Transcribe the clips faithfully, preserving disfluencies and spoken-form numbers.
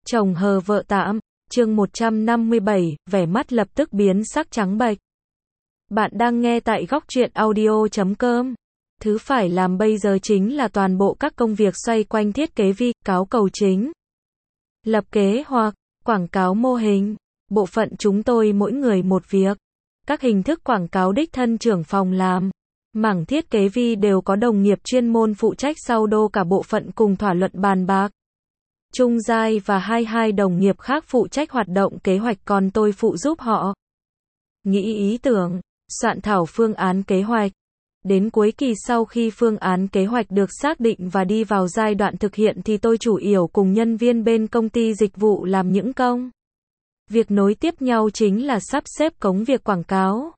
Chồng hờ vợ tạm, chương một trăm năm mươi bảy, vẻ mắt lập tức biến sắc trắng bệch. Bạn đang nghe tại góc truyện audio chấm com. Thứ phải làm bây giờ chính là toàn bộ các công việc xoay quanh thiết kế vi, cáo cầu chính. Lập kế hoạch, quảng cáo mô hình. Bộ phận chúng tôi mỗi người một việc. Các hình thức quảng cáo đích thân trưởng phòng làm. Mảng thiết kế vi đều có đồng nghiệp chuyên môn phụ trách sau đô cả bộ phận cùng thỏa luận bàn bạc. Trung Giai và hai hai đồng nghiệp khác phụ trách hoạt động kế hoạch còn tôi phụ giúp họ. Nghĩ ý tưởng, soạn thảo phương án kế hoạch. Đến cuối kỳ sau khi phương án kế hoạch được xác định và đi vào giai đoạn thực hiện thì tôi chủ yếu cùng nhân viên bên công ty dịch vụ làm những công. Việc nối tiếp nhau chính là sắp xếp công việc quảng cáo.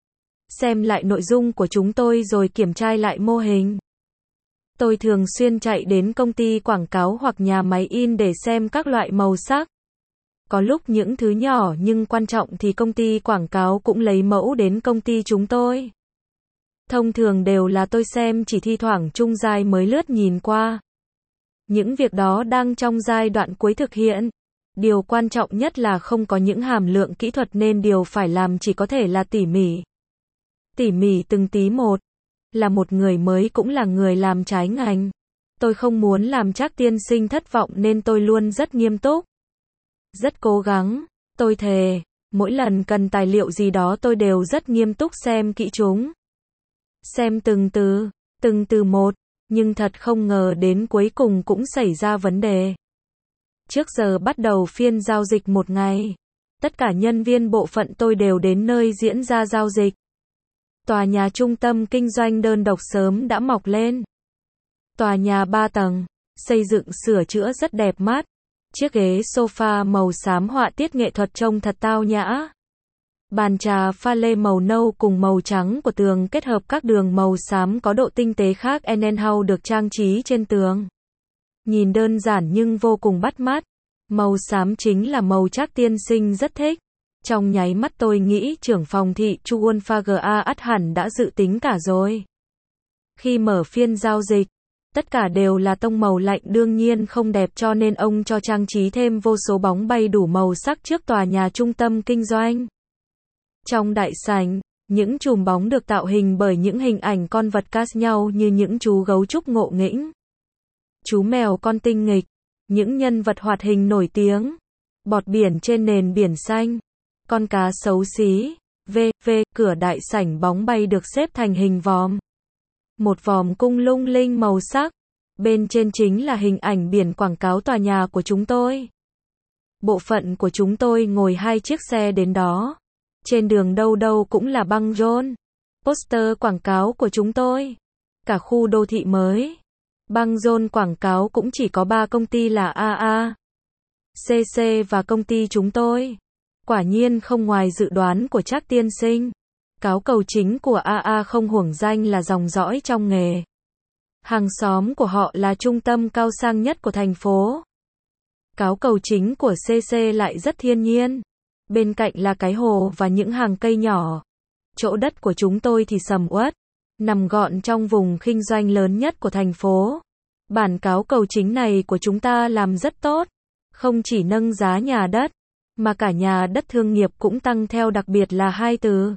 Xem lại nội dung của chúng tôi rồi kiểm tra lại mô hình. Tôi thường xuyên chạy đến công ty quảng cáo hoặc nhà máy in để xem các loại màu sắc. Có lúc những thứ nhỏ nhưng quan trọng thì công ty quảng cáo cũng lấy mẫu đến công ty chúng tôi. Thông thường đều là tôi xem, chỉ thi thoảng Trung Giai mới lướt nhìn qua. Những việc đó đang trong giai đoạn cuối thực hiện. Điều quan trọng nhất là không có những hàm lượng kỹ thuật nên điều phải làm chỉ có thể là tỉ mỉ. Tỉ mỉ từng tí một. Là một người mới cũng là người làm trái ngành. Tôi không muốn làm Trác tiên sinh thất vọng nên tôi luôn rất nghiêm túc. Rất cố gắng, tôi thề, mỗi lần cần tài liệu gì đó tôi đều rất nghiêm túc xem kỹ chúng. Xem từng từ, từng từ một, nhưng thật không ngờ đến cuối cùng cũng xảy ra vấn đề. Trước giờ bắt đầu phiên giao dịch một ngày, tất cả nhân viên bộ phận tôi đều đến nơi diễn ra giao dịch. Tòa nhà trung tâm kinh doanh đơn độc sớm đã mọc lên. Tòa nhà ba tầng, xây dựng sửa chữa rất đẹp mắt. Chiếc ghế sofa màu xám họa tiết nghệ thuật trông thật tao nhã. Bàn trà pha lê màu nâu cùng màu trắng của tường kết hợp các đường màu xám có độ tinh tế khác. Enenhouse được trang trí trên tường. Nhìn đơn giản nhưng vô cùng bắt mắt. Màu xám chính là màu Trác tiên sinh rất thích. Trong nháy mắt tôi nghĩ trưởng phòng thị Chu Wolfager ắt hẳn đã dự tính cả rồi. Khi mở phiên giao dịch, tất cả đều là tông màu lạnh, đương nhiên không đẹp cho nên ông cho trang trí thêm vô số bóng bay đủ màu sắc trước tòa nhà trung tâm kinh doanh. Trong đại sảnh, những chùm bóng được tạo hình bởi những hình ảnh con vật cast nhau như những chú gấu trúc ngộ nghĩnh, chú mèo con tinh nghịch, những nhân vật hoạt hình nổi tiếng, bọt biển trên nền biển xanh, con cá xấu xí, vê vê cửa đại sảnh bóng bay được xếp thành hình vòm. Một vòm cung lung linh màu sắc, bên trên chính là hình ảnh biển quảng cáo tòa nhà của chúng tôi. Bộ phận của chúng tôi ngồi hai chiếc xe đến đó. Trên đường đâu đâu cũng là băng rôn, poster quảng cáo của chúng tôi. Cả khu đô thị mới, băng rôn quảng cáo cũng chỉ có ba công ty là a a, xê xê và công ty chúng tôi. Quả nhiên không ngoài dự đoán của Trác tiên sinh. Cáo cầu chính của a a không hưởng danh là dòng dõi trong nghề. Hàng xóm của họ là trung tâm cao sang nhất của thành phố. Cáo cầu chính của xê xê lại rất thiên nhiên. Bên cạnh là cái hồ và những hàng cây nhỏ. Chỗ đất của chúng tôi thì sầm uất, nằm gọn trong vùng kinh doanh lớn nhất của thành phố. Bản cáo cầu chính này của chúng ta làm rất tốt. Không chỉ nâng giá nhà đất, mà cả nhà đất thương nghiệp cũng tăng theo, đặc biệt là hai từ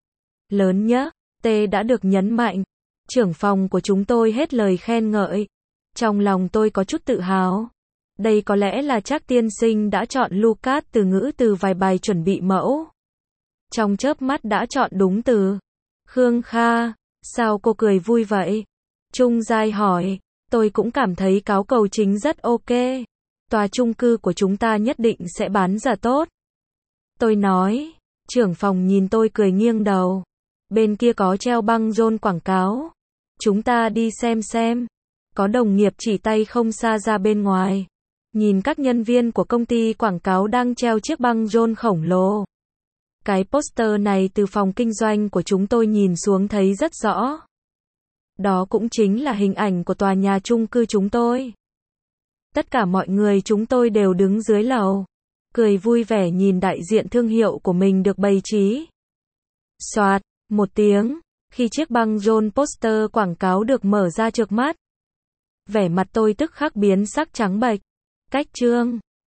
lớn nhá, T đã được nhấn mạnh. Trưởng phòng của chúng tôi hết lời khen ngợi. Trong lòng tôi có chút tự hào. Đây có lẽ là Trác tiên sinh đã chọn Lucas từ ngữ từ vài bài chuẩn bị mẫu. Trong chớp mắt đã chọn đúng từ. Khương Kha, sao cô cười vui vậy? Trung Giai hỏi. Tôi cũng cảm thấy cáo cầu chính rất ok. Tòa chung cư của chúng ta nhất định sẽ bán ra tốt. Tôi nói. Trưởng phòng nhìn tôi cười nghiêng đầu. Bên kia có treo băng rôn quảng cáo. Chúng ta đi xem xem. Có đồng nghiệp chỉ tay không xa ra bên ngoài. Nhìn các nhân viên của công ty quảng cáo đang treo chiếc băng rôn khổng lồ. Cái poster này từ phòng kinh doanh của chúng tôi nhìn xuống thấy rất rõ. Đó cũng chính là hình ảnh của tòa nhà chung cư chúng tôi. Tất cả mọi người chúng tôi đều đứng dưới lầu. Cười vui vẻ nhìn đại diện thương hiệu của mình được bày trí. Soạt, một tiếng, khi chiếc băng rôn poster quảng cáo được mở ra trước mắt. Vẻ mặt tôi tức khắc biến sắc trắng bệch. Cách chương